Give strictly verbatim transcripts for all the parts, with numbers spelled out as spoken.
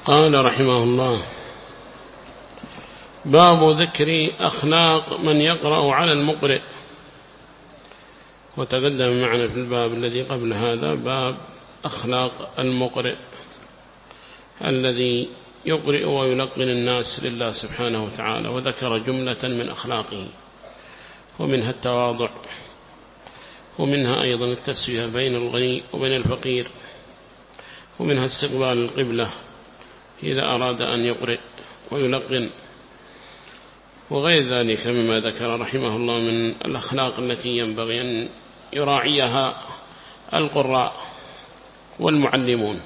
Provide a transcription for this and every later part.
قال رحمه الله: باب ذكر أخلاق من يقرأ على المقرئ. وتقدم معنا في الباب الذي قبل هذا باب أخلاق المقرئ الذي يقرئ ويلقن الناس لله سبحانه وتعالى، وذكر جملة من أخلاقه، ومنها التواضع، ومنها أيضا التسوية بين الغني وبين الفقير، ومنها استقبال القبلة إذا أراد أن يقرئ ويلقن، وغير ذلك مما ذكر رحمه الله من الأخلاق التي ينبغي أن يراعيها القراء والمعلمون.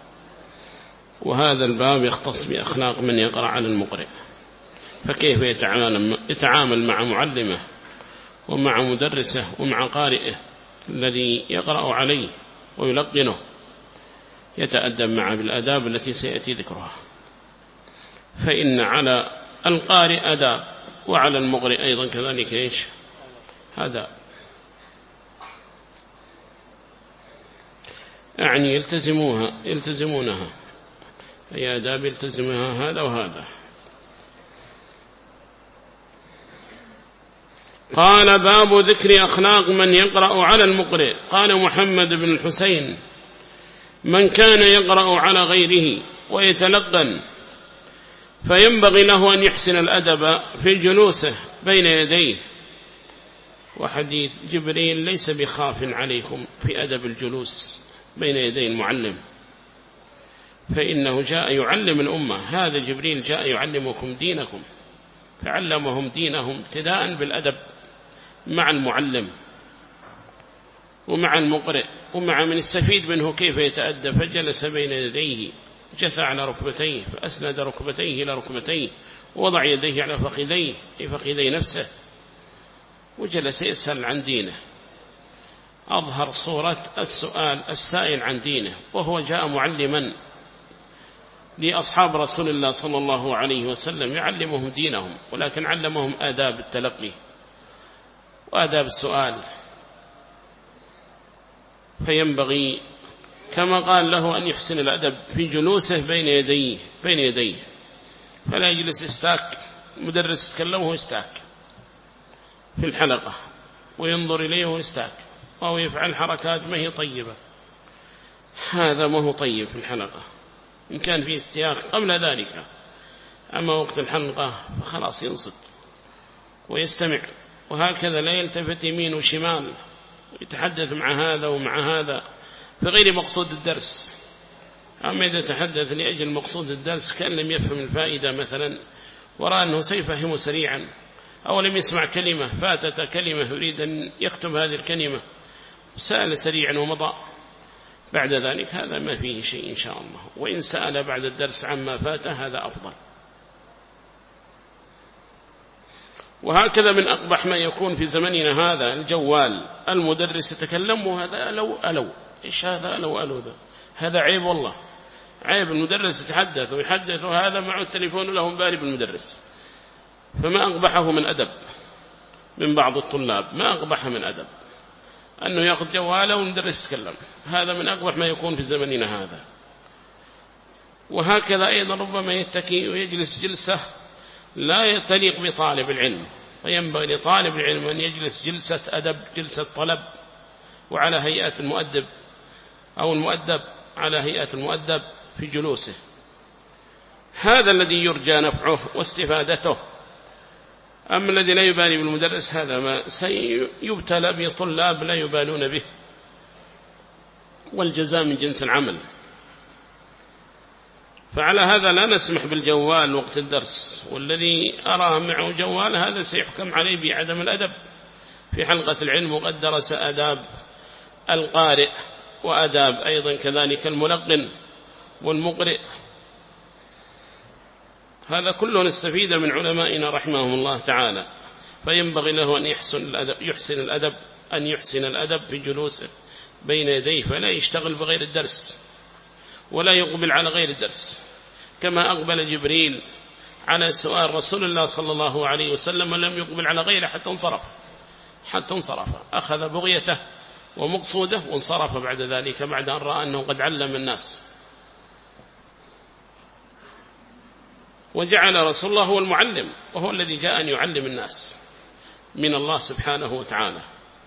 وهذا الباب يختص بأخلاق من يقرأ على المقرئ، فكيف يتعامل مع معلمه ومع مدرسه ومع قارئه الذي يقرأ عليه ويلقنه، يتأدب معه بالأداب التي سيأتي ذكرها. فإن على القارئ أداب، وعلى المقرئ أيضا كذلك إيش هذا، يعني يلتزموها يلتزمونها أي أداب يلتزمها هذا وهذا. قال: باب ذكر أخلاق من يقرأ على المقرئ. قال محمد بن الحسين: من كان يقرأ على غيره ويتلقن فينبغي له أن يحسن الأدب في جلوسه بين يديه. وحديث جبريل ليس بخاف عليكم في أدب الجلوس بين يدي المعلم، فإنه جاء يعلم الأمة. هذا جبريل جاء يعلمكم دينكم، فعلمهم دينهم ابتداء بالأدب مع المعلم ومع المقرئ ومع من يستفيد منه كيف يتأدب. فجلس بين يديه، جثى على ركبتيه، فأسند ركبتيه إلى ركبتيه، ووضع يديه على فخذيه أي فخذي نفسه، وجلس يسأل عن دينه. أظهر صورة السؤال السائل عن دينه، وهو جاء معلما لأصحاب رسول الله صلى الله عليه وسلم، يعلمهم دينهم، ولكن علمهم آداب التلقي وآداب السؤال. فينبغي كما قال له أن يحسن الأدب في جلوسه بين يديه بين يديه فلا يجلس يستاك، مدرس يتكلمه يستاك في الحلقة وينظر إليه ويستاك، أو يفعل حركات ما هي طيبة. هذا ما هو طيب في الحلقة، إن كان في استياق قبل ذلك. أما وقت الحلقة فخلاص ينصت ويستمع، وهكذا لا يلتفت يمين وشمال يتحدث مع هذا ومع هذا في غير مقصود الدرس. أما إذا تحدث لأجل مقصود الدرس كأن لم يفهم الفائدة مثلا، ورأى أنه سيفهمه سريعا، أو لم يسمع كلمة، فاتت كلمة يريد أن يكتب هذه الكلمة، سأل سريعا ومضى بعد ذلك، هذا ما فيه شيء إن شاء الله. وإن سأل بعد الدرس عما فات هذا أفضل. وهكذا من أقبح ما يكون في زمننا هذا الجوال، المدرس يتكلم وهذا ألو ألو. إيش هذا ألو ألو ذا؟ هذا عيب والله، عيب. المدرس يتحدث ويحدث وهذا معه التليفون لهم باري بالمدرس. فما أقبحه من أدب من بعض الطلاب، ما أقبحه من أدب أنه يأخذ جواله والمدرس يتكلم. هذا من أقبح ما يكون في زمننا هذا. وهكذا أيضا ربما يتكي ويجلس جلسة لا تليق بطالب العلم، وينبغي لطالب العلم أن يجلس جلسة أدب، جلسة طلب، وعلى هيئة المؤدب أو المؤدب على هيئة المؤدب في جلوسه. هذا الذي يرجى نفعه واستفادته. أما الذي لا يبالي بالمدرس هذا ما سيبتلى بطلاب لا يبالون به، والجزاء من جنس العمل. فعلى هذا لا نسمح بالجوال وقت الدرس، والذي أراه معه جوال هذا سيحكم عليه بعدم الأدب في حلقة العلم. وقد درس أداب القارئ وأداب أيضا كذلك الملقن والمقرئ. هذا كله نستفيد من علمائنا رحمهم الله تعالى. فينبغي له أن يحسن الأدب, يحسن الأدب أن يحسن الأدب في جلوسه بين يديه، فلا يشتغل بغير الدرس ولا يقبل على غير الدرس، كما أقبل جبريل على سؤال رسول الله صلى الله عليه وسلم ولم يقبل على غيره حتى انصرف حتى انصرف أخذ بغيته ومقصوده وانصرف بعد ذلك، بعد أن رأى أنه قد علم الناس. وجعل رسول الله هو المعلم، وهو الذي جاء أن يعلم الناس من الله سبحانه وتعالى.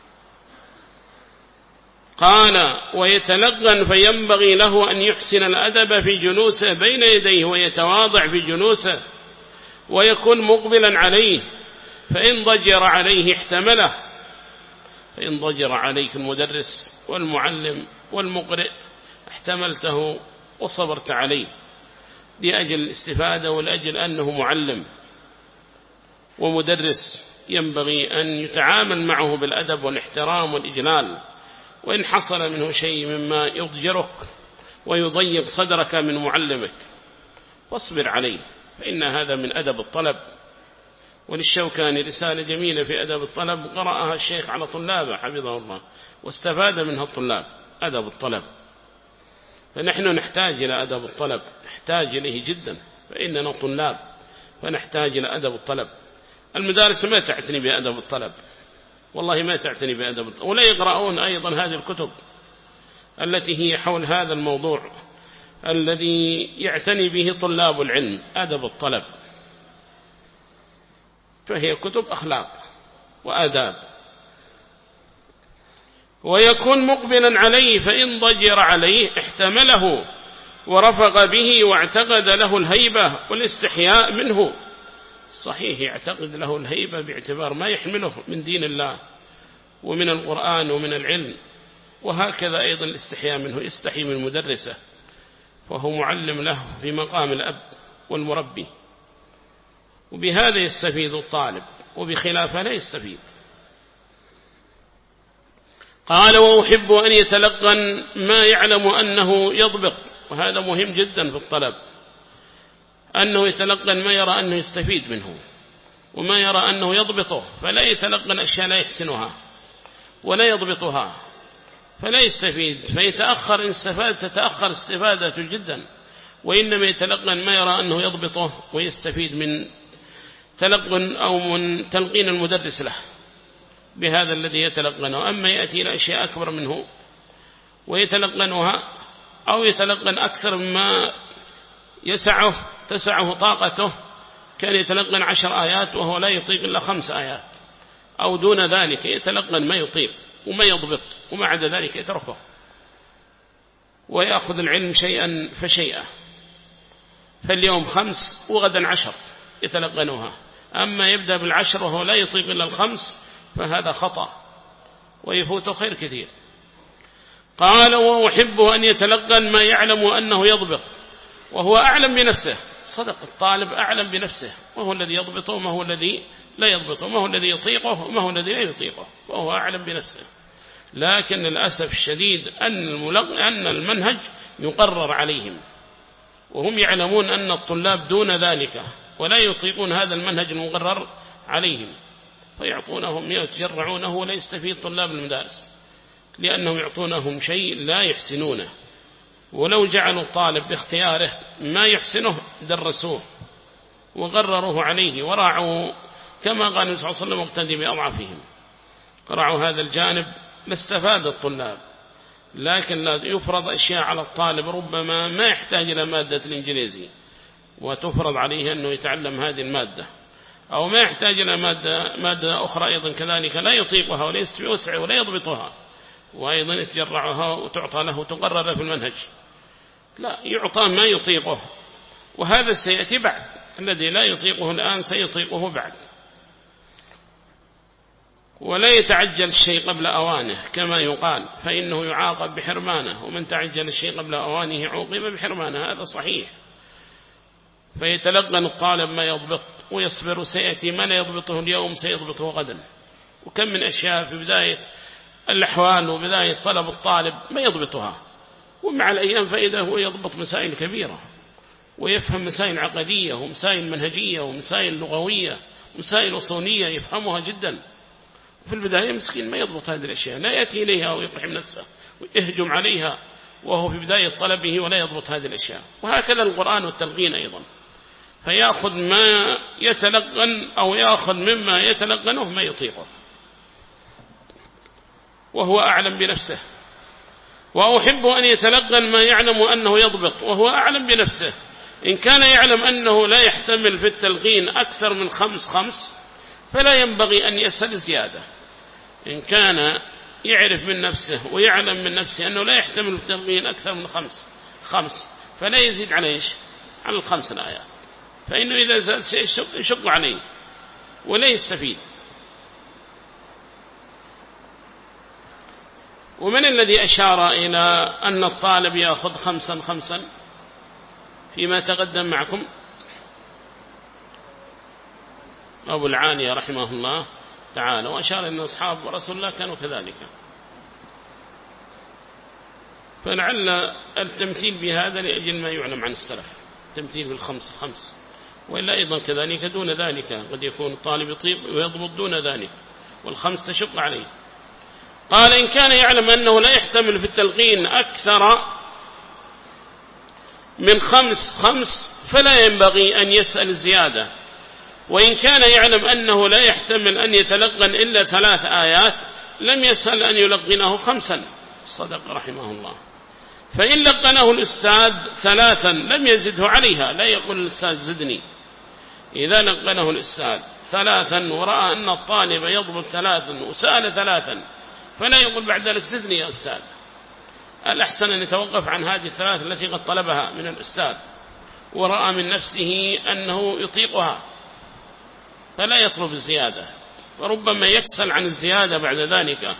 قال: ويتلقن فينبغي له أن يحسن الأدب في جلوسه بين يديه، ويتواضع في جلوسه، ويكون مقبلا عليه، فإن ضجر عليه احتمله. فإن ضجر عليك المدرس والمعلم والمقرئ احتملته وصبرت عليه لأجل الاستفادة ولأجل أنه معلم ومدرس، ينبغي أن يتعامل معه بالأدب والاحترام والإجلال. وإن حصل منه شيء مما يضجرك ويضيق صدرك من معلمك فاصبر عليه، فإن هذا من أدب الطلب. وللشوكاني رسالة جميلة في أدب الطلب قرأها الشيخ على طلابه حفظه الله، واستفاد منها الطلاب أدب الطلب. فنحن نحتاج إلى أدب الطلب، نحتاج إليه جدا، فإننا طلاب فنحتاج إلى أدب الطلب. المدارس ما تعتني بأدب الطلب، والله ما تعتني بأدب الطلب، ولا يقرؤون أيضا هذه الكتب التي هي حول هذا الموضوع الذي يعتني به طلاب العلم، أدب الطلب. فهي كتب أخلاق وآداب. ويكون مقبلا عليه، فإن ضجر عليه احتمله ورفق به، واعتقد له الهيبة والاستحياء منه. صحيح يعتقد له الهيبة باعتبار ما يحمله من دين الله ومن القرآن ومن العلم، وهكذا أيضا الاستحياء منه، يستحي من مدرسه، فهو معلم له في مقام الأب والمربي، وبهذا يستفيد الطالب، وبخلافه لا يستفيد. قال: وأحب أن يتلقن ما يعلم أنه يضبط، وهذا مهم جدا في الطلب، أنه يتلقن ما يرى أنه يستفيد منه وما يرى أنه يضبطه، فلا يتلقن أشياء لا يحسنها ولا يضبطها فلا يستفيد، فيتأخر إن استفاد تتأخر استفادته جدا، وإنما يتلقن ما يرى أنه يضبطه ويستفيد من تلقن أو من تلقين المدرس له بهذا الذي يتلقنه. أما يأتي إلى أشياء أكبر منه ويتلقنها، أو يتلقن أكثر مما يسعه تسعه طاقته، كان يتلقن عشر آيات وهو لا يطيق إلا خمس آيات أو دون ذلك، يتلقن ما يطيق وما يضبط، وما عدا ذلك يتركه ويأخذ العلم شيئا فشيئا. فاليوم خمس وغدا عشر يتلقنها، أما يبدأ بالعشر وهو لا يطيق إلا الخمس فهذا خطأ ويفوت خير كثير. قال: وأحب أن يتلقن ما يعلم أنه يضبط وهو أعلم بنفسه. صدق، الطالب أعلم بنفسه، وهو الذي يضبطه وما هو الذي لا يضبطه، ما هو الذي يطيقه وما هو الذي لا يطيقه، وهو أعلم بنفسه. لكن للأسف الشديد أن أن المنهج يقرر عليهم، وهم يعلمون أن الطلاب دون ذلك ولا يطيقون هذا المنهج المقرر عليهم، فيعطونهم يتجرعونه ولا يستفيد طلاب المدارس، لأنهم يعطونهم شيء لا يحسنونه. ولو جعلوا الطالب باختياره ما يحسنه درسوه وقرروه عليه وراعوا، كما قال النبي صلى الله عليه وسلم: واقتدي بأضعفهم. قرعوا هذا الجانب لاستفاد الطلاب. لكن لا يفرض أشياء على الطالب ربما ما يحتاج إلى مادة الإنجليزي وتفرض عليه أنه يتعلم هذه المادة، أو ما يحتاج إلى مادة, مادة أخرى أيضا كذلك لا يطيقها ولا يوسع ولا يضبطها، وأيضا يتجرعها وتعطى له تقرر في المنهج. لا، يعطى ما يطيقه، وهذا سيأتي بعد، الذي لا يطيقه الآن سيطيقه بعد. ولا يتعجل الشيء قبل أوانه كما يقال، فإنه يعاقب بحرمانه، ومن تعجل الشيء قبل أوانه عوقب بحرمانه، هذا صحيح. فيتلقن الطالب ما يضبط ويصبر، سيأتي ما لا يضبطه اليوم سيضبطه غدا. وكم من أشياء في بداية الأحوال وبداية طلب الطالب ما يضبطها، ومع الأيام فإذا هو يضبط مسائل كبيرة ويفهم مسائل عقدية ومسائل منهجية ومسائل لغوية ومسائل أصولية يفهمها جدا. في البداية مسكين ما يضبط هذه الأشياء، لا يأتي إليها ويقحم نفسه ويهجم عليها وهو في بداية طلبه ولا يضبط هذه الأشياء. وهكذا القرآن والتلقين أيضا، فيأخذ ما يتلقن أو يأخذ مما يتلقنه ما يطيقه، وهو أعلم بنفسه. وأحب أن يتلقن ما يعلم أنه يضبط وهو أعلم بنفسه، إن كان يعلم أنه لا يحتمل في التلقين أكثر من خمس خمس فلا ينبغي أن يسأل زيادة. إن كان يعرف من نفسه ويعلم من نفسه أنه لا يحتمل في التلقين أكثر من خمس خمس فلا يزيد عليه على الخمس الآيات، فإنه إذا زاد شيء يشق عليه ولا يستفيد. ومن الذي أشار إلى أن الطالب يأخذ خمسا خمسا فيما تقدم معكم؟ أبو العالية رحمه الله تعالى، وأشار أن أصحاب رسول الله كانوا كذلك. فلعل التمثيل بهذا لأجل ما يعلم عن السلف، التمثيل بالخمس خمس، وإلا أيضا كذلك دون ذلك قد يكون الطالب يطيق ويضبط دون ذلك، والخمس تشق عليه. قال إن كان يعلم أنه لا يحتمل في التلقين أكثر من خمس خمس فلا ينبغي أن يسأل زيادة. وإن كان يعلم أنه لا يحتمل أن يتلقن إلا ثلاث آيات لم يسأل أن يلقنه خمسا. صدق رحمه الله. فإن لقنه الأستاذ ثلاثا لم يزده عليها، لا يقول الأستاذ زدني. إذا لقنه الأستاذ ثلاثا ورأى أن الطالب يضبط ثلاثا وسأل ثلاثا فلا يقول بعد ذلك زدني يا أستاذ. الأحسن أن يتوقف عن هذه الثلاث التي قد طلبها من الأستاذ ورأى من نفسه أنه يطيقها فلا يطلب الزيادة، وربما يكسل عن الزيادة بعد ذلك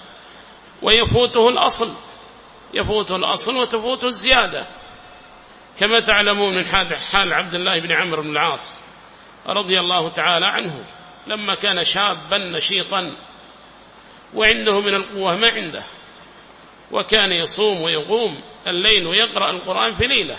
ويفوته الأصل، يفوته الأصل وتفوته الزيادة، كما تعلمون من حال عبد الله بن عمرو بن العاص رضي الله تعالى عنه لما كان شابا نشيطا وعنده من القوة ما عنده، وكان يصوم ويقوم الليل ويقرأ القرآن في ليلة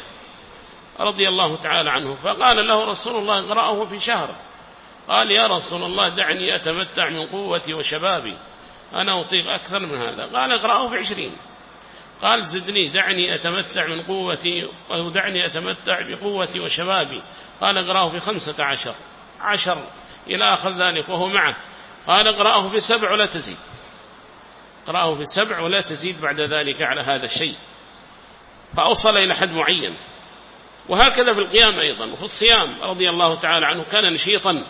رضي الله تعالى عنه. فقال له رسول الله اقرأه في شهر. قال يا رسول الله دعني أتمتع من قوتي وشبابي، أنا أطيق أكثر من هذا. قال اقرأه في عشرين. قال زدني دعني أتمتع من قوتي أو دعني أتمتع بقوتي وشبابي. قال اقرأه في خمسة عشر عشر إلى آخر ذلك وهو معه. قال اقرأه في سبع ولا تزيد، اقرأه في سبع ولا تزيد بعد ذلك على هذا الشيء. فأوصل إلى حد معين. وهكذا في القيام أيضا وفي الصيام رضي الله تعالى عنه كان نشيطا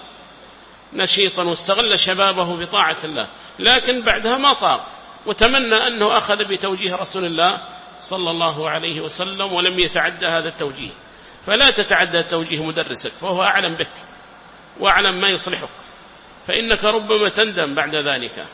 نشيطا واستغل شبابه بطاعة الله، لكن بعدها ما طاق وتمنى أنه أخذ بتوجيه رسول الله صلى الله عليه وسلم ولم يتعدى هذا التوجيه. فلا تتعدى توجيه مدرسك فهو أعلم بك وأعلم ما يصلحك، فإنك ربما تندم بعد ذلك.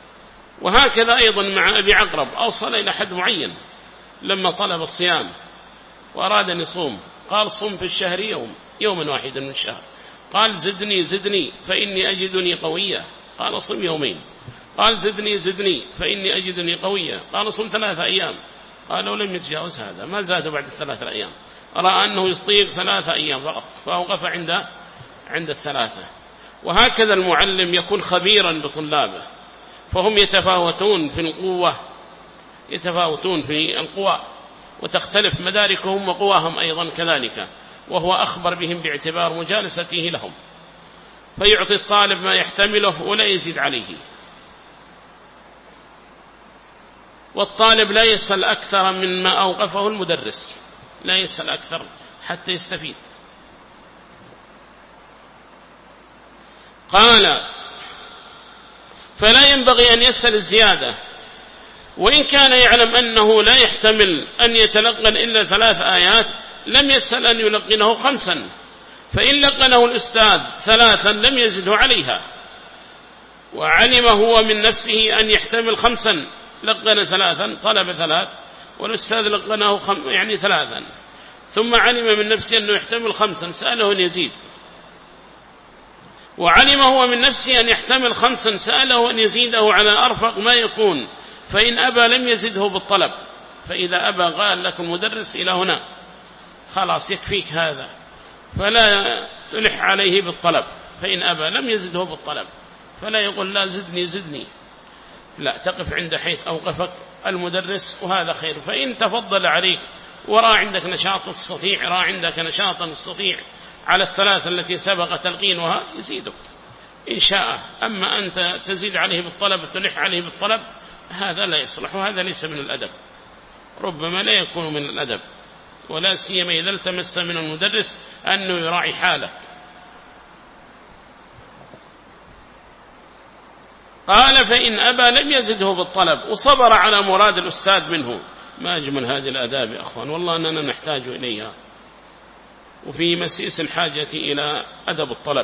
وهكذا أيضا مع أبي عقرب أوصل إلى حد معين لما طلب الصيام وأراد أن يصوم. قال صم في الشهر يوم يوما واحدا من الشهر. قال زدني زدني فإني أجدني قوية. قال صم يومين. قال زدني زدني فإني أجدني قوية. قال صم ثلاثة أيام. قال لو لم يتجاوز هذا ما زاد بعد الثلاثة أيام، رأى أنه يطيق ثلاثة أيام فقط فأوقف عند عند الثلاثة. وهكذا المعلم يكون خبيرا بطلابه، فهم يتفاوتون في القوة يتفاوتون في القوى وتختلف مداركهم وقواهم أيضا كذلك، وهو أخبر بهم باعتبار مجالسته لهم، فيعطي الطالب ما يحتمله ولا يزيد عليه. والطالب لا يسأل أكثر مما أوقفه المدرس، لا يسأل أكثر حتى يستفيد. قال فلا ينبغي أن يسأل الزيادة. وإن كان يعلم أنه لا يحتمل أن يتلقن إلا ثلاث آيات لم يسأل أن يلقنه خمسا، فإن لقنه الأستاذ ثلاثا لم يزده عليها، وعلم هو من نفسه أن يحتمل خمسا لقن ثلاثا طلب ثلاث والأستاذ لقنه خم يعني ثلاثا، ثم علم من نفسه أنه يحتمل خمسا سأله أن يزيد، وعلم هو من نفسه أن يحتمل خمسا سأله أن يزيده على أرفق ما يكون، فإن أبى لم يزده بالطلب. فإذا أبى قال لك المدرس إلى هنا خلاص يكفيك هذا، فلا تلح عليه بالطلب. فإن أبى لم يزده بالطلب، فلا يقول لا زدني زدني، لا تقف عند حيث أوقفك المدرس وهذا خير. فإن تفضل عليك ورأى عندك نشاط تستطيع رأى عندك نشاطا تستطيع على الثلاثة التي سبق تلقينها يزيدك إن شاء. أما أنت تزيد عليه بالطلب تلح عليه بالطلب هذا لا يصلح، وهذا ليس من الأدب، ربما لا يكون من الأدب. ولا سيما إذا التمست من المدرس أنه يراعي حاله. قال فإن أبى لم يزده بالطلب وصبر على مراد الأستاذ منه. ما أجمل هذه الآداب يا أخوان، والله أننا نحتاج إليها، وفي مسيس الحاجة إلى أدب الطلب.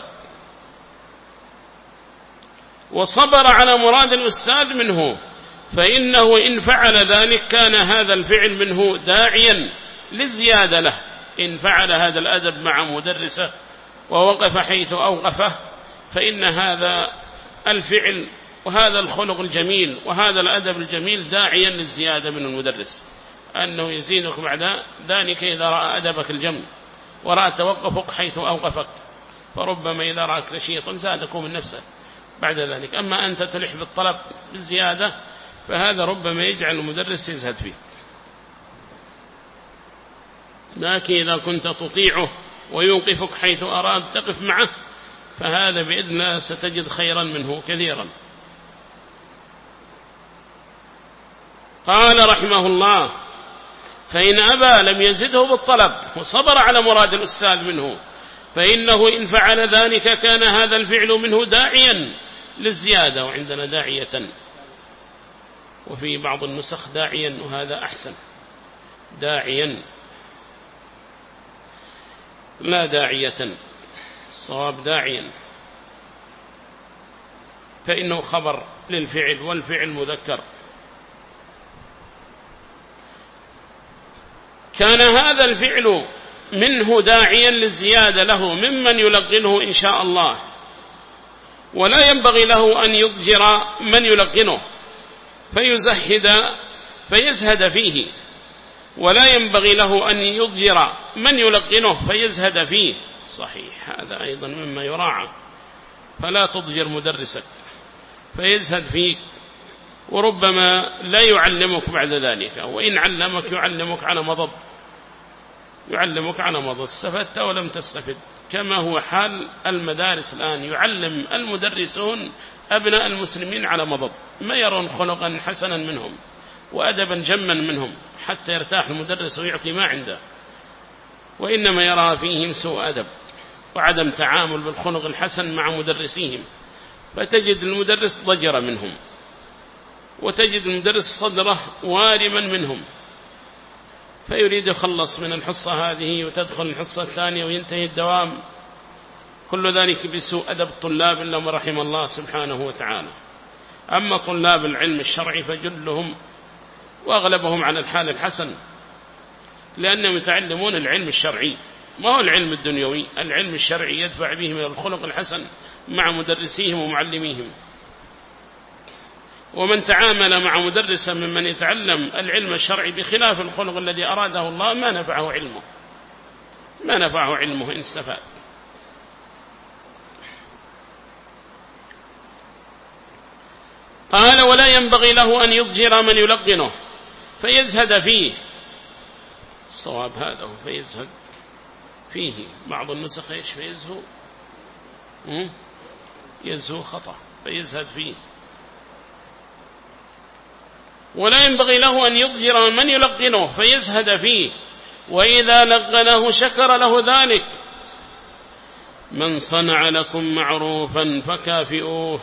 وصبر على مراد الأستاذ منه، فإنه إن فعل ذلك كان هذا الفعل منه داعيا للزيادة له. إن فعل هذا الأدب مع مدرسه ووقف حيث أوقفه، فإن هذا الفعل وهذا الخلق الجميل وهذا الأدب الجميل داعيا للزيادة من المدرس، أنه يزيدك بعد ذلك إذا رأى أدبك الجم ورأى توقفك حيث أوقفك، فربما إذا رأك نشيطا زادك من نفسه بعد ذلك. أما أنت تلح بالطلب بالزيادة فهذا ربما يجعل المدرس يزهد فيه. لكن إذا كنت تطيعه ويوقفك حيث أراد تقف معه، فهذا بإذن الله ستجد خيرا منه كثيرا. قال رحمه الله فإن أبى لم يزده بالطلب وصبر على مراد الأستاذ منه، فإنه إن فعل ذلك كان هذا الفعل منه داعيا للزيادة، وعندنا داعية، وفي بعض النسخ داعيا، وهذا أحسن، داعيا لا داعية، الصواب داعيا، فإنه خبر للفعل والفعل مذكر. كان هذا الفعل منه داعيا للزيادة له ممن يلقنه إن شاء الله، ولا ينبغي له أن يضجر من يلقنه فيزهد فيزهد فيه، ولا ينبغي له أن يضجر من يلقنه فيزهد فيه. صحيح، هذا أيضا مما يراعى، فلا تضجر مدرسك فيزهد فيك، وربما لا يعلمك بعد ذلك، وإن علمك يعلمك على مضض، يعلمك على مضض، استفدت ولم تستفد، كما هو حال المدارس الآن، يعلم المدرسون أبناء المسلمين على مضض، ما يرون خلقا حسنا منهم وأدبا جما منهم حتى يرتاح المدرس ويعطي ما عنده، وإنما يرى فيهم سوء أدب وعدم تعامل بالخلق الحسن مع مدرسيهم، فتجد المدرس ضجر منهم، وتجد المدرس صدره وارما منهم، فيريد يخلص من الحصة هذه وتدخل الحصة الثانية وينتهي الدوام، كل ذلك بسوء أدب الطلاب إلا ما رحم الله سبحانه وتعالى. أما طلاب العلم الشرعي فجلهم وأغلبهم على الحال الحسن، لأنهم يتعلمون العلم الشرعي، ما هو العلم الدنيوي، العلم الشرعي يدفع به من الخلق الحسن مع مدرسيهم ومعلميهم. ومن تعامل مع مدرسا ممن يتعلم العلم الشرعي بخلاف الخلق الذي أراده الله ما نفعه علمه، ما نفعه علمه إن استفاد. قال ولا ينبغي له أن يضجر من يلقنه فيزهد فيه، الصواب هذا هو فيزهد فيه، بعض النسخ إيش فيزهو يزهو خطأ، فيزهد فيه. ولا ينبغي له أن يضجر من يلقنه فيزهد فيه، وإذا لقنه شكر له ذلك. من صنع لكم معروفا فكافئوه،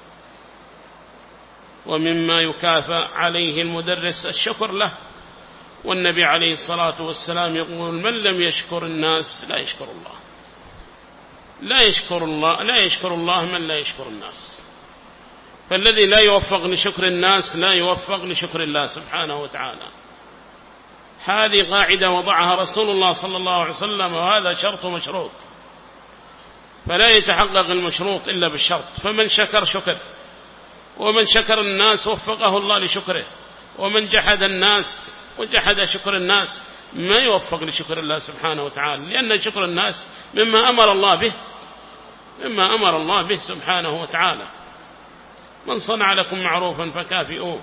ومما يكافأ عليه المدرس الشكر له، والنبي عليه الصلاة والسلام يقول من لم يشكر الناس لا يشكر الله، لا يشكر الله لا يشكر الله من لا يشكر الناس، فالذي لا يوفق لشكر الناس لا يوفق لشكر الله سبحانه وتعالى. هذه قاعدة وضعها رسول الله صلى الله عليه وسلم، وهذا شرط مشروط، فلا يتحقق المشروط إلا بالشرط. فمن شكر شكر، ومن شكر الناس وفقه الله لشكره، ومن جحد الناس وجحد شكر الناس ما يوفق لشكر الله سبحانه وتعالى، لأن شكر الناس مما أمر الله به، مما أمر الله به سبحانه وتعالى. من صنع لكم معروفا فكافئوه.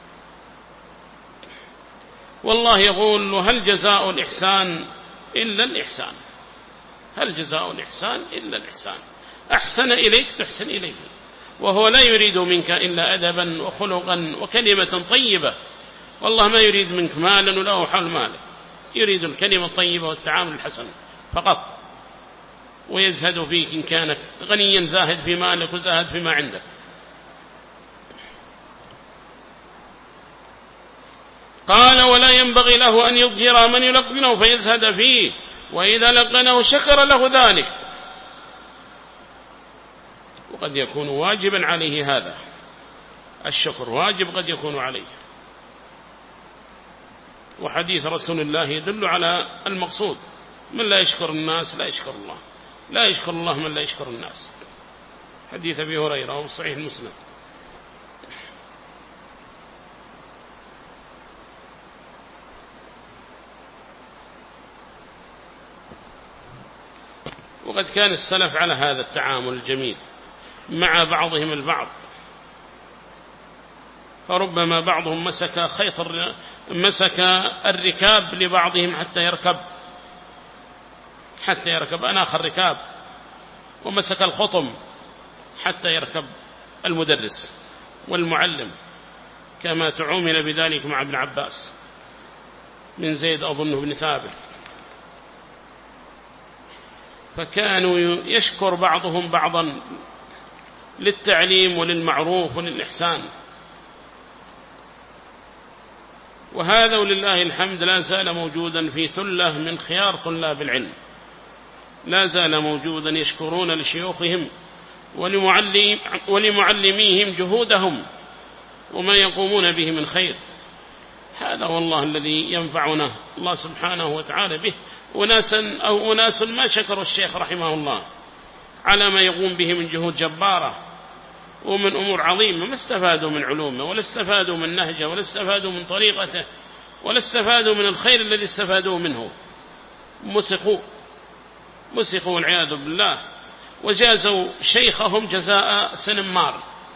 والله يقول هل جزاء الإحسان إلا الإحسان، هل جزاء الإحسان إلا الإحسان، أحسن إليك تحسن إليه، وهو لا يريد منك إلا أدبا وخلقا وكلمة طيبة، والله ما يريد منك مالا ولا حول مالك، يريد الكلمة الطيبة والتعامل الحسن فقط، ويزهد فيك إن كانك غنيا زاهد في مالك وزاهد فيما عندك. قال ولا ينبغي له أن يضجر من يلقنه فيزهد فيه، وإذا لقنه شكر له ذلك. وقد يكون واجبا عليه هذا الشكر، واجب قد يكون عليه، وحديث رسول الله يدل على المقصود: من لا يشكر الناس لا يشكر الله، لا يشكر الله من لا يشكر الناس. حديث أبي هريرة وصحيح المسلم. وقد كان السلف على هذا التعامل الجميل مع بعضهم البعض، فربما بعضهم مسك خيط مسك الركاب لبعضهم حتى يركب حتى يركب أناخ الركاب، ومسك الخطم حتى يركب المدرس والمعلم، كما تعومل بذلك مع ابن عباس من زيد أظنه بن ثابت. فكانوا يشكر بعضهم بعضا للتعليم وللمعروف وللإحسان. وهذا ولله الحمد لا زال موجودا في ثلة من خيار طلاب العلم، لا زال موجودا يشكرون لشيوخهم ولمعلم ولمعلميهم جهودهم وما يقومون به من خير. هذا والله الذي ينفعنا الله سبحانه وتعالى به. وناسا أو أناس ما شكروا الشيخ رحمه الله على ما يقوم به من جهود جبارة ومن أمور عظيمة، ما استفادوا من علومه ولا استفادوا من نهجه ولا استفادوا من طريقته ولا استفادوا من الخير الذي استفادوه منه. مسخوا مسخوا والعياذ بالله، وجازوا شيخهم جزاء سنمار.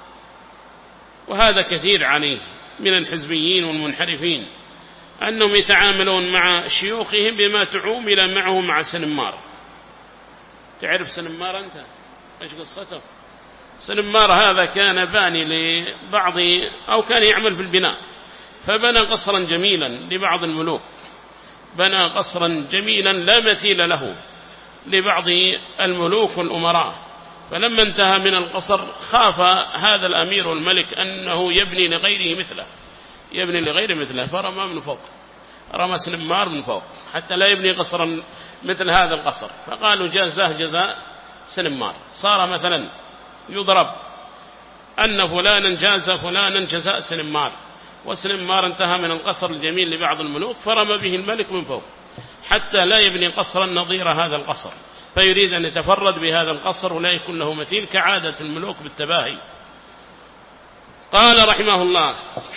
وهذا كثير عليه من الحزبيين والمنحرفين، أنهم يتعاملون مع شيوخهم بما تعومل معه مع سنمار. تعرف سنمار أنت إيش قصته؟ سنمار هذا كان باني لبعض أو كان يعمل في البناء، فبنى قصرا جميلا لبعض الملوك، بنى قصرا جميلا لا مثيل له لبعض الملوك والأمراء. فلما انتهى من القصر خاف هذا الأمير والملك أنه يبني لغيره مثله يبني لغيره مثله فرمى من فوق، رمى سنمار من فوق حتى لا يبني قصرا مثل هذا القصر. فقالوا جازاه جزاء سنمار. صار مثلا يضرب أن فلانا جاز فلانا جزاء سنمار، وسنمار انتهى من القصر الجميل لبعض الملوك فرمى به الملك من فوق حتى لا يبني قصرا نظير هذا القصر، فيريد أن يتفرد بهذا القصر ولا يكون له مثيل كعادة الملوك بالتباهي. قال رحمه الله: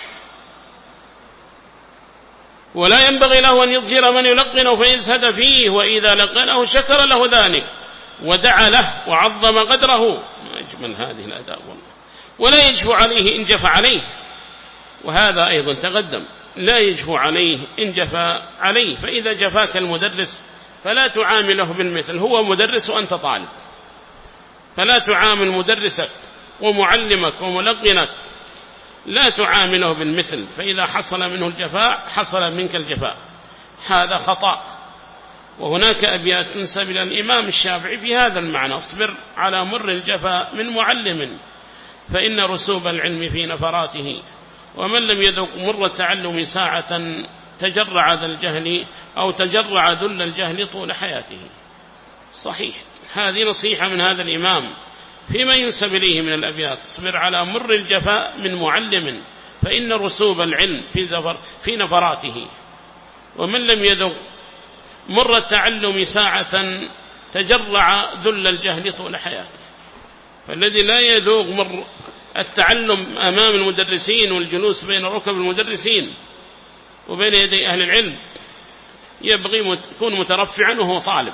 ولا ينبغي له أن يضجر من يلقنه فيزهد فيه، وإذا لقنه شكر له ذلك ودعا له وعظم قدره. ما أجمل هذه الأداء والله. ولا يجفو عليه إن جفى عليه، وهذا أيضا تقدم، لا يجفو عليه إن جفى عليه. فإذا جفاك المدرس فلا تعامله بالمثل، هو مدرس وأنت طالب، فلا تعامل مدرسك ومعلمك وملقنك لا تعامله بالمثل، فإذا حصل منه الجفاء حصل منك الجفاء، هذا خطأ. وهناك أبيات تنسب إلى الإمام الشافعي في هذا المعنى: اصبر على مر الجفاء من معلم فإن رسوب العلم في نفراته، ومن لم يذق مر التعلم ساعة تجرع ذا الجهل أو تجرع ذل الجهل طول حياته. صحيح، هذه نصيحة من هذا الإمام فيما ينسب إليه من الأبيات: اصبر على مر الجفاء من معلم فإن رسوب العلم في, زفر في نفراته، ومن لم يذق مر التعلم ساعة تجرع ذل الجهل طول حياته. فالذي لا يذوق مر التعلم أمام المدرسين والجلوس بين ركب المدرسين وبين يدي أهل العلم يبغي يكون مترفعا وهو طالب،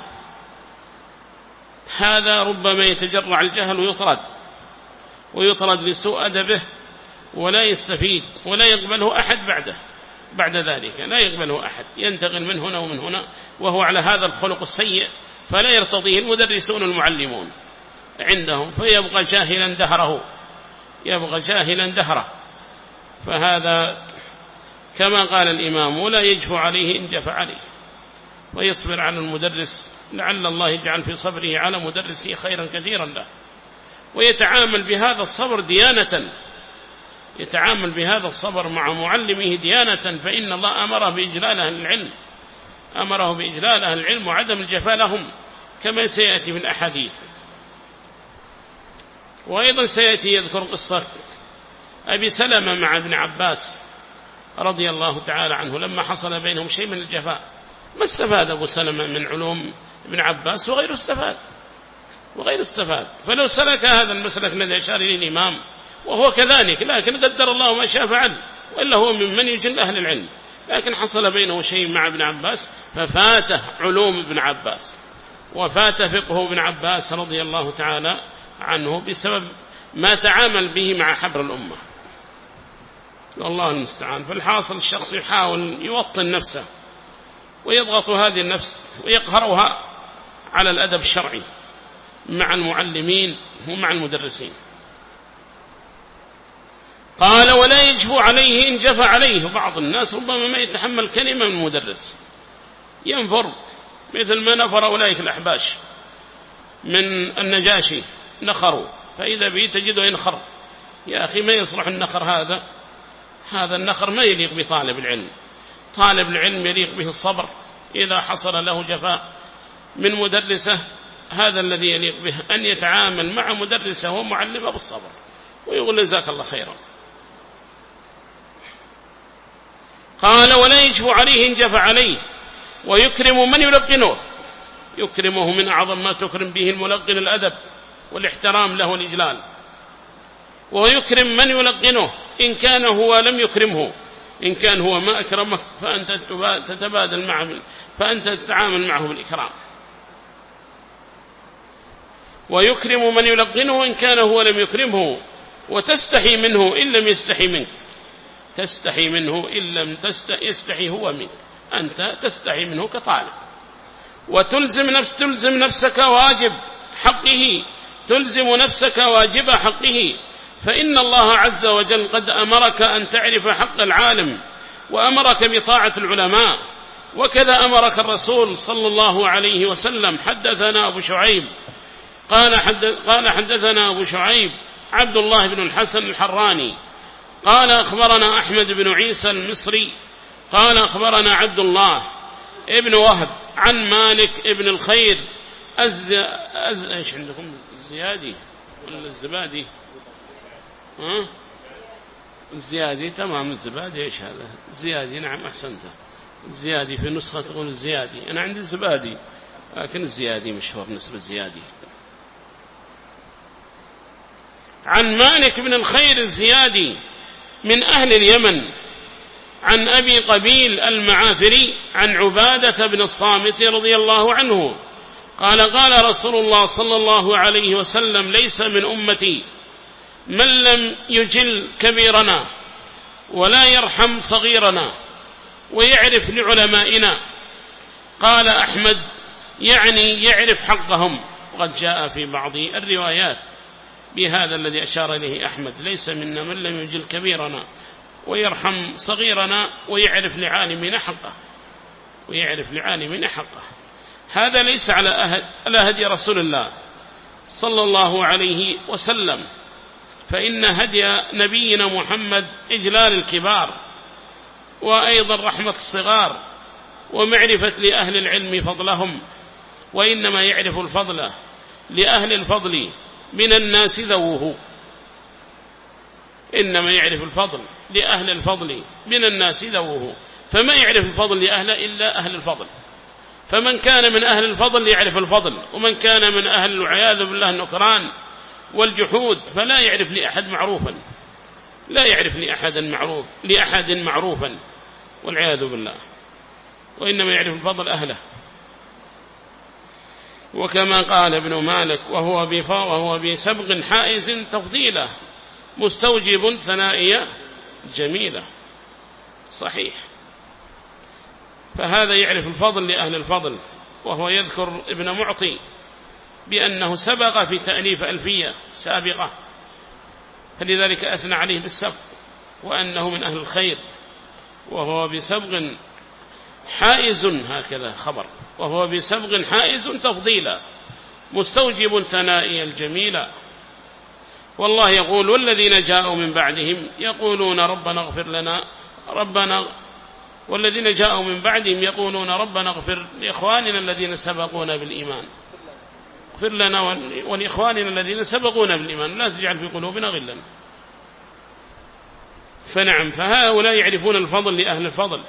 هذا ربما يتجرع الجهل ويطرد ويطرد لسوء أدبه ولا يستفيد ولا يقبله أحد بعده. بعد ذلك لا يقبله أحد، ينتقل من هنا ومن هنا وهو على هذا الخلق السيء، فلا يرتضيه المدرسون المعلمون عندهم، فيبقى جاهلا دهره يبقى جاهلا دهره. فهذا كما قال الإمام: ولا يجفو عليه إن جفى عليه. ويصبر على المدرس لعل الله يجعل في صبره على مدرسه خيرا كثيرا له، ويتعامل بهذا الصبر ديانة، يتعامل بهذا الصبر مع معلمه ديانة، فإن الله أمره بإجلال أهل العلم، أمره بإجلال أهل العلم وعدم الجفاء لهم كما سيأتي في الأحاديث. وأيضا سيأتي يذكر قصة أبي سلمة مع ابن عباس رضي الله تعالى عنه لما حصل بينهم شيء من الجفاء. ما استفاد أبو سلمة من علوم ابن عباس؟ وغير استفاد وغير استفاد. فلو سلك هذا المسلك الذي أشار إليه الإمام وهو كذلك، لكن قدر الله ما شاء فعل، وإلا هو ممن يجل أهل العلم، لكن حصل بينه شيء مع ابن عباس ففاته علوم ابن عباس وفات فقه ابن عباس رضي الله تعالى عنه بسبب ما تعامل به مع حبر الأمة، والله المستعان. فالحاصل الشخص يحاول يوطن نفسه ويضغط هذه النفس ويقهرها على الأدب الشرعي مع المعلمين ومع المدرسين. قال ولا يجفو عليه إن جفى عليه. بعض الناس ربما ما يتحمل كلمة من المدرس، ينفر مثل ما نفر أولئك الأحباش من النجاشي، نخروا، فإذا به تجده ينخر. يا أخي ما يصلح النخر هذا، هذا النخر ما يليق بطالب العلم. طالب العلم يليق به الصبر إذا حصل له جفاء من مدرسه، هذا الذي يليق به أن يتعامل مع مدرسه ومعلمه بالصبر ويقول جزاك الله خيرا. قال ولا يجفو عليه إن جفى عليه، ويكرم من يلقنه، يكرمه من أعظم ما تكرم به الملقن الأدب والاحترام له والإجلال. ويكرم من يلقنه إن كان هو لم يكرمه، إن كان هو ما أكرمك فأنت تتبادل معه، فأنت تتعامل معه بالإكرام. ويكرم من يلقنه إن كان هو لم يكرمه، وتستحي منه إن لم يستحي منك، تستحي منه إن لم يستحي هو منك، أنت تستحي منه كطالب. وتلزم نفس تلزم نفسك واجب حقه، تلزم نفسك واجب حقه، فإن الله عز وجل قد أمرك أن تعرف حق العالم، وأمرك بطاعة العلماء، وكذا أمرك الرسول صلى الله عليه وسلم. حدثنا أبو شعيب قال, حدث قال حدثنا أبو شعيب عبد الله بن الحسن الحراني قال أخبرنا أحمد بن عيسى المصري قال أخبرنا عبد الله ابن وهب عن مالك ابن الخير أز... أز... إيش عندكم الزيادي ولا الزبادي؟ ها؟ الزيادي تمام. الزبادي إيش هذا؟ الزيادي نعم أحسنت. الزيادي في نسخة تقول الزيادي، أنا عندي الزبادي لكن الزيادي مشهور نسبة الزيادي. عن مالك بن الخير الزيادي من أهل اليمن عن أبي قبيل المعافري عن عبادة بن الصامت رضي الله عنه قال قال رسول الله صلى الله عليه وسلم ليس من أمتي من لم يجل كبيرنا ولا يرحم صغيرنا ويعرف لعلمائنا. قال أحمد يعني يعرف حقهم، وقد جاء في بعض الروايات بهذا الذي أشار إليه أحمد، ليس منا من لم يجل كبيرنا ويرحم صغيرنا ويعرف لعالمنا حقه، ويعرف لعالمنا حقه. هذا ليس على هدي رسول الله صلى الله عليه وسلم، فإن هدي نبينا محمد إجلال الكبار وأيضا رحمة الصغار ومعرفة لأهل العلم فضلهم، وإنما يعرف الفضل لأهل الفضل من الناس ذوه، إنما يعرف الفضل لأهل الفضل من الناس ذوه، فما يعرف الفضل لأهله إلا أهل الفضل. فمن كان من أهل الفضل يعرف الفضل، ومن كان من أهل العياذ بالله النكران والجحود فلا يعرف لأحد معروفا، لا يعرف لأحد معروف لأحد معروفا والعياذ بالله، وإنما يعرف الفضل أهله. وكما قال ابن مالك وهو بفا وهو بسبغ حائز تفضيله مستوجب ثنائية جميلة. صحيح. فهذا يعرف الفضل لأهل الفضل. وهو يذكر ابن معطي بأنه سبق في تأليف ألفية سابقة، فلذلك أثنى عليه بالسبق وأنه من أهل الخير، وهو بسبق حائز هكذا خبر، وهو بسبغ حائز تفضيلا مستوجب ثنائي الجميلة. والله يقول والذين جاءوا من بعدهم يقولون ربنا اغفر لنا ربنا والذين جاءوا من بعدهم يقولون ربنا اغفر لإخواننا الذين سبقونا بالإيمان اغفر لنا ولإخواننا الذين سبقونا بالإيمان لا تجعل في قلوبنا غلا. فنعم، فهؤلاء يعرفون الفضل لأهل الفضل،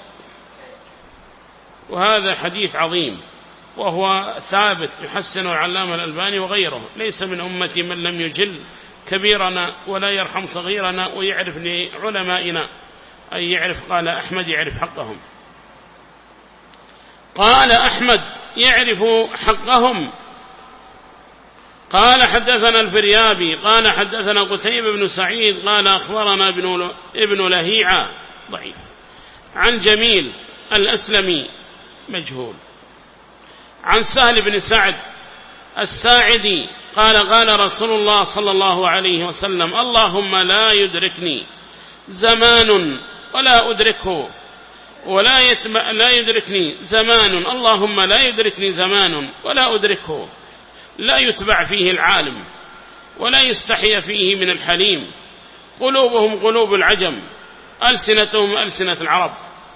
وهذا حديث عظيم وهو ثابت يحسنه العلامة الألباني وغيره. ليس من أمتي من لم يجل كبيرنا ولا يرحم صغيرنا ويعرف لعلمائنا، أي يعرف، قال أحمد يعرف حقهم، قال أحمد يعرف حقهم. قال حدثنا الفريابي قال حدثنا قتيبة بن سعيد قال أخبرنا ابن لهيعة ضعيف عن جميل الأسلمي مجهول عن سهل بن سعد الساعدي قال قال رسول الله صلى الله عليه وسلم اللهم لا يدركني زمان ولا أدركه ولا يتبع لا يدركني زمان اللهم لا يدركني زمان ولا أدركه لا يتبع فيه العالم ولا يستحي فيه من الحليم قلوبهم قلوب العجم ألسنتهم ألسنة العرب.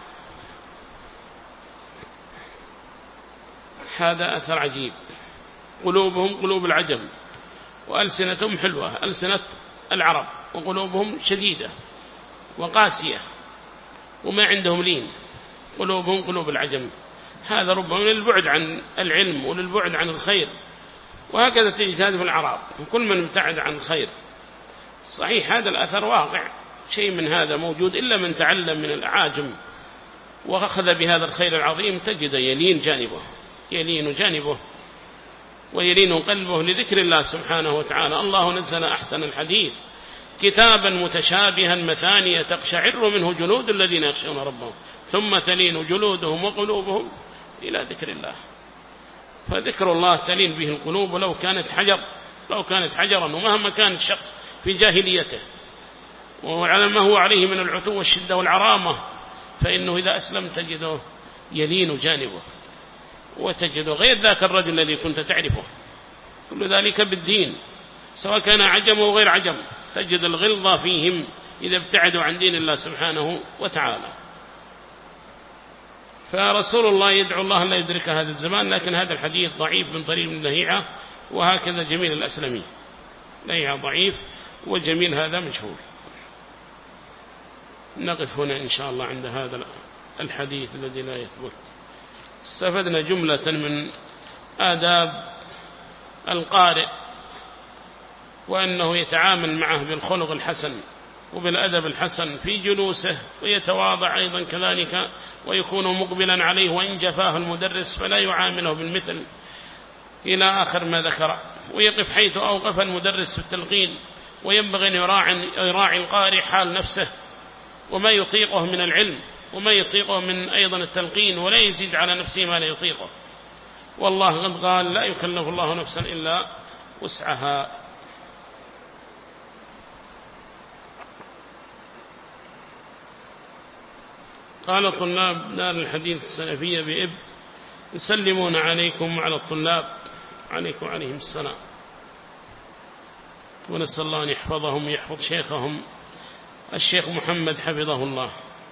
هذا أثر عجيب، قلوبهم قلوب العجم وألسنتهم حلوة ألسنة العرب وقلوبهم شديدة وقاسية وما عندهم لين، قلوبهم قلوب العجم. هذا ربما للبعد عن العلم وللبعد عن الخير، وهكذا تجد هذا في العرب كل من ابتعد عن الخير. صحيح هذا الأثر واقع، شيء من هذا موجود، إلا من تعلم من الأعاجم وأخذ بهذا الخير العظيم تجد يلين جانبه يلين جانبه ويلين قلبه لذكر الله سبحانه وتعالى. الله نزل أحسن الحديث كتابا متشابها مثانية تقشعر منه جلود الذين يخشون ربهم ثم تلين جلودهم وقلوبهم إلى ذكر الله. فذكر الله تلين به القلوب، ولو كانت حجر لو كانت حجرا ومهما كان الشخص في جاهليته وعلى ما هو عليه من العتو والشدة والعرامة، فإنه إذا أسلم تجده يلين جانبه وتجده غير ذاك الرجل الذي كنت تعرفه. كل ذلك بالدين، سواء كان عجم أو غير عجم، تجد الغلظة فيهم إذا ابتعدوا عن دين الله سبحانه وتعالى. فرسول الله يدعو الله لا يدرك هذا الزمان، لكن هذا الحديث ضعيف من طريق من لهيعة، وهكذا جميل الأسلمي لهيعة ضعيف وجميل هذا مجهول. نقف هنا إن شاء الله عند هذا الحديث الذي لا يثبت. استفدنا جملة من آداب القارئ، وأنه يتعامل معه بالخلق الحسن وبالأدب الحسن في جلوسه، ويتواضع أيضا كذلك، ويكون مقبلا عليه، وإن جفاه المدرس فلا يعامله بالمثل إلى آخر ما ذكر، ويقف حيث أوقف المدرس في التلقين، وينبغي أن يراعي, يراعي القارئ حال نفسه وما يطيقه من العلم وما يطيقه من أيضا التلقين، ولا يزيد على نفسه ما لا يطيقه. والله قد قال لا يكلف الله نفسا إلا وسعها. قال طلاب دار الحديث السلفية بإب يسلمون عليكم وعلى الطلاب، عليكم عليهم السلام، ونسأل الله أن يحفظهم يحفظ شيخهم الشيخ محمد حفظه الله،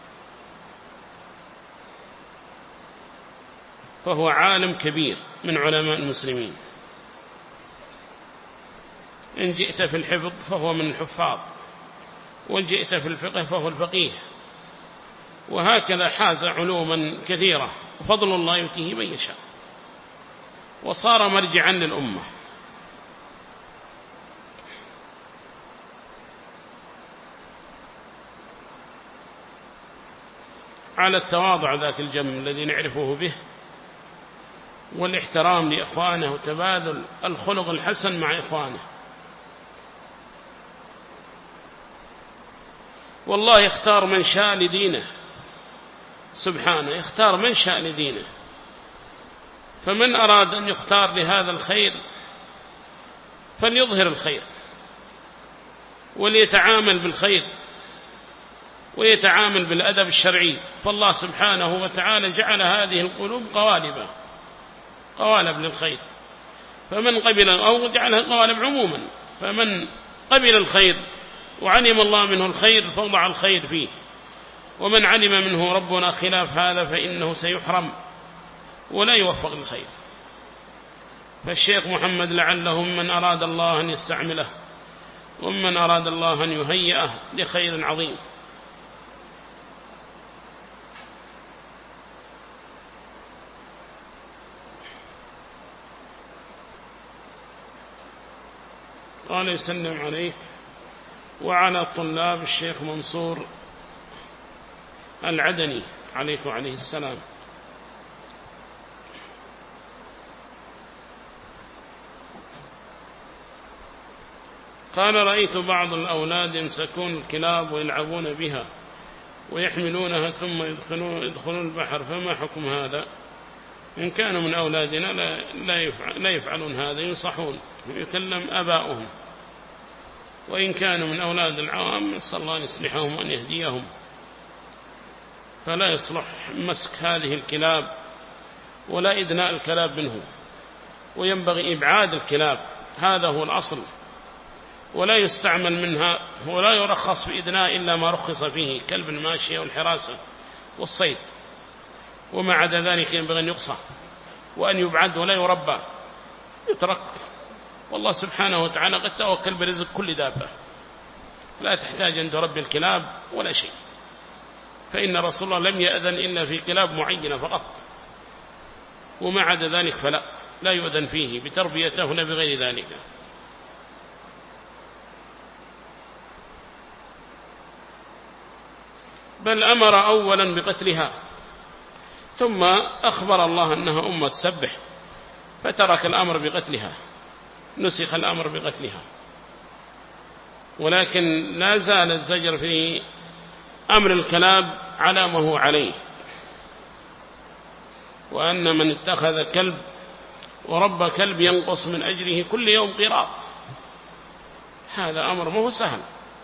فهو عالم كبير من علماء المسلمين. إن جئت في الحفظ فهو من الحفاظ، وإن جئت في الفقه فهو الفقيه، وهكذا حاز علوما كثيرة، وفضل الله يؤتيه من يشاء، وصار مرجعا للأمة. على التواضع ذات الجم الذي نعرفه به، والاحترام لإخوانه، وتبادل الخلق الحسن مع إخوانه. والله يختار من شاء لدينه سبحانه، يختار من شاء لدينه. فمن أراد أن يختار لهذا الخير فليظهر الخير وليتعامل بالخير ويتعامل بالأدب الشرعي. فالله سبحانه وتعالى جعل هذه القلوب قوالب قوالب للخير، فمن قبل أو جعلها قوالب عموما، فمن قبل الخير وعلم الله منه الخير فوضع الخير فيه، ومن علم منه ربنا خلاف هذا فإنه سيحرم ولا يوفق للخير. فالشيخ محمد لعله من أراد الله أن يستعمله ومن أراد الله أن يهيئه لخير عظيم. قال يسلم عليك وعلى الطلاب الشيخ منصور العدني عليك وعليه السلام. قال رأيت بعض الأولاد يمسكون الكلاب ويلعبون بها ويحملونها ثم يدخلون, يدخلون البحر، فما حكم هذا؟ إن كانوا من أولادنا لا, لا, يفعل لا يفعلون هذا، ينصحون ويكلم أباؤهم، وإن كانوا من أولاد العوام نسأل الله أن يصلحهم وأن يهديهم. فلا يصلح مسك هذه الكلاب ولا إدناء الكلاب منه، وينبغي إبعاد الكلاب، هذا هو الأصل، ولا يستعمل منها ولا يرخص في إدناء إلا ما رخص فيه كلب الماشية والحراسة والصيد، وما عدا ذلك ينبغي أن يقصى وأن يبعد ولا يربى، يترك. والله سبحانه وتعالى قد توكل برزق كل دابة، لا تحتاج أن تربي الكلاب ولا شيء، فإن رسول الله لم يأذن إلا في كلاب معينة فقط، وما عدا ذلك فلا لا يؤذن فيه بتربيته ولا بغير ذلك. بل أمر أولا بقتلها ثم أخبر الله أنها أمة تسبح فترك الأمر بقتلها، نسخ الأمر بقتلها. ولكن لا زال الزجر في أمر الكلاب على ما هو عليه، وأن من اتخذ كلب ورب كلب ينقص من أجره كل يوم قيراط، هذا أمر ما هو سهل.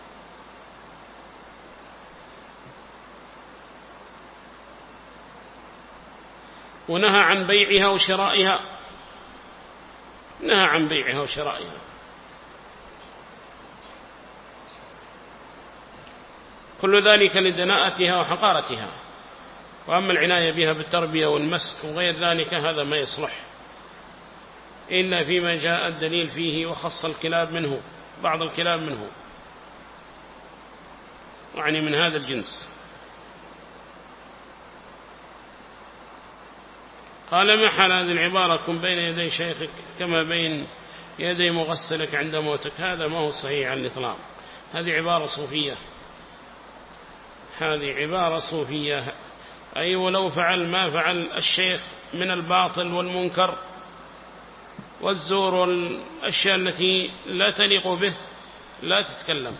ونهى عن بيعها وشرائها، نهى عن بيعها وشرائها. كل ذلك لدناءتها وحقارتها. وأما العناية بها بالتربية والمسك وغير ذلك هذا ما يصلح إلا فيما جاء الدليل فيه وخص الكلاب منه، بعض الكلاب منه، يعني من هذا الجنس. قال: ما حال هذه العبارة كن بين يدي شيخك كما بين يدي مغسلك عند موتك؟ هذا ما هو صحيح على الإطلاق، هذه عبارة صوفية، هذه عبارة صوفية. أي ولو فعل ما فعل الشيخ من الباطل والمنكر والزور والأشياء التي لا تليق به لا تتكلم،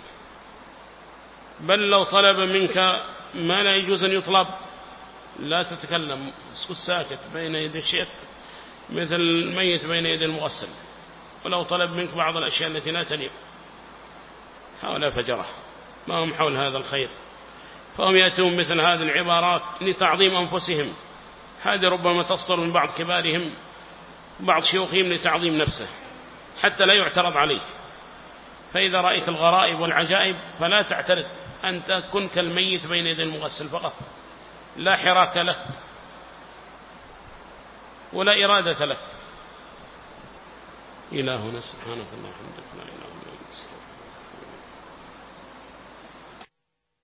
بل لو طلب منك ما لا يجوز أن يطلب لا تتكلم، اسكت ساكت بين يدي الشيخ مثل الميت بين يدي المغسل. ولو طلب منك بعض الأشياء التي لا تليق، هؤلاء فجرة ما هم حول هذا الخير، فهم يأتون مثل هذه العبارات لتعظيم أنفسهم. هذه ربما تصدر من بعض كبارهم بعض شيوخهم لتعظيم نفسه حتى لا يعترض عليه. فإذا رأيت الغرائب والعجائب فلا تعترض، أنت كن كالميت بين يدي المغسل فقط، لا حراك لك ولا إرادة لك. إلهنا سبحانه وتعالى الحمد لله.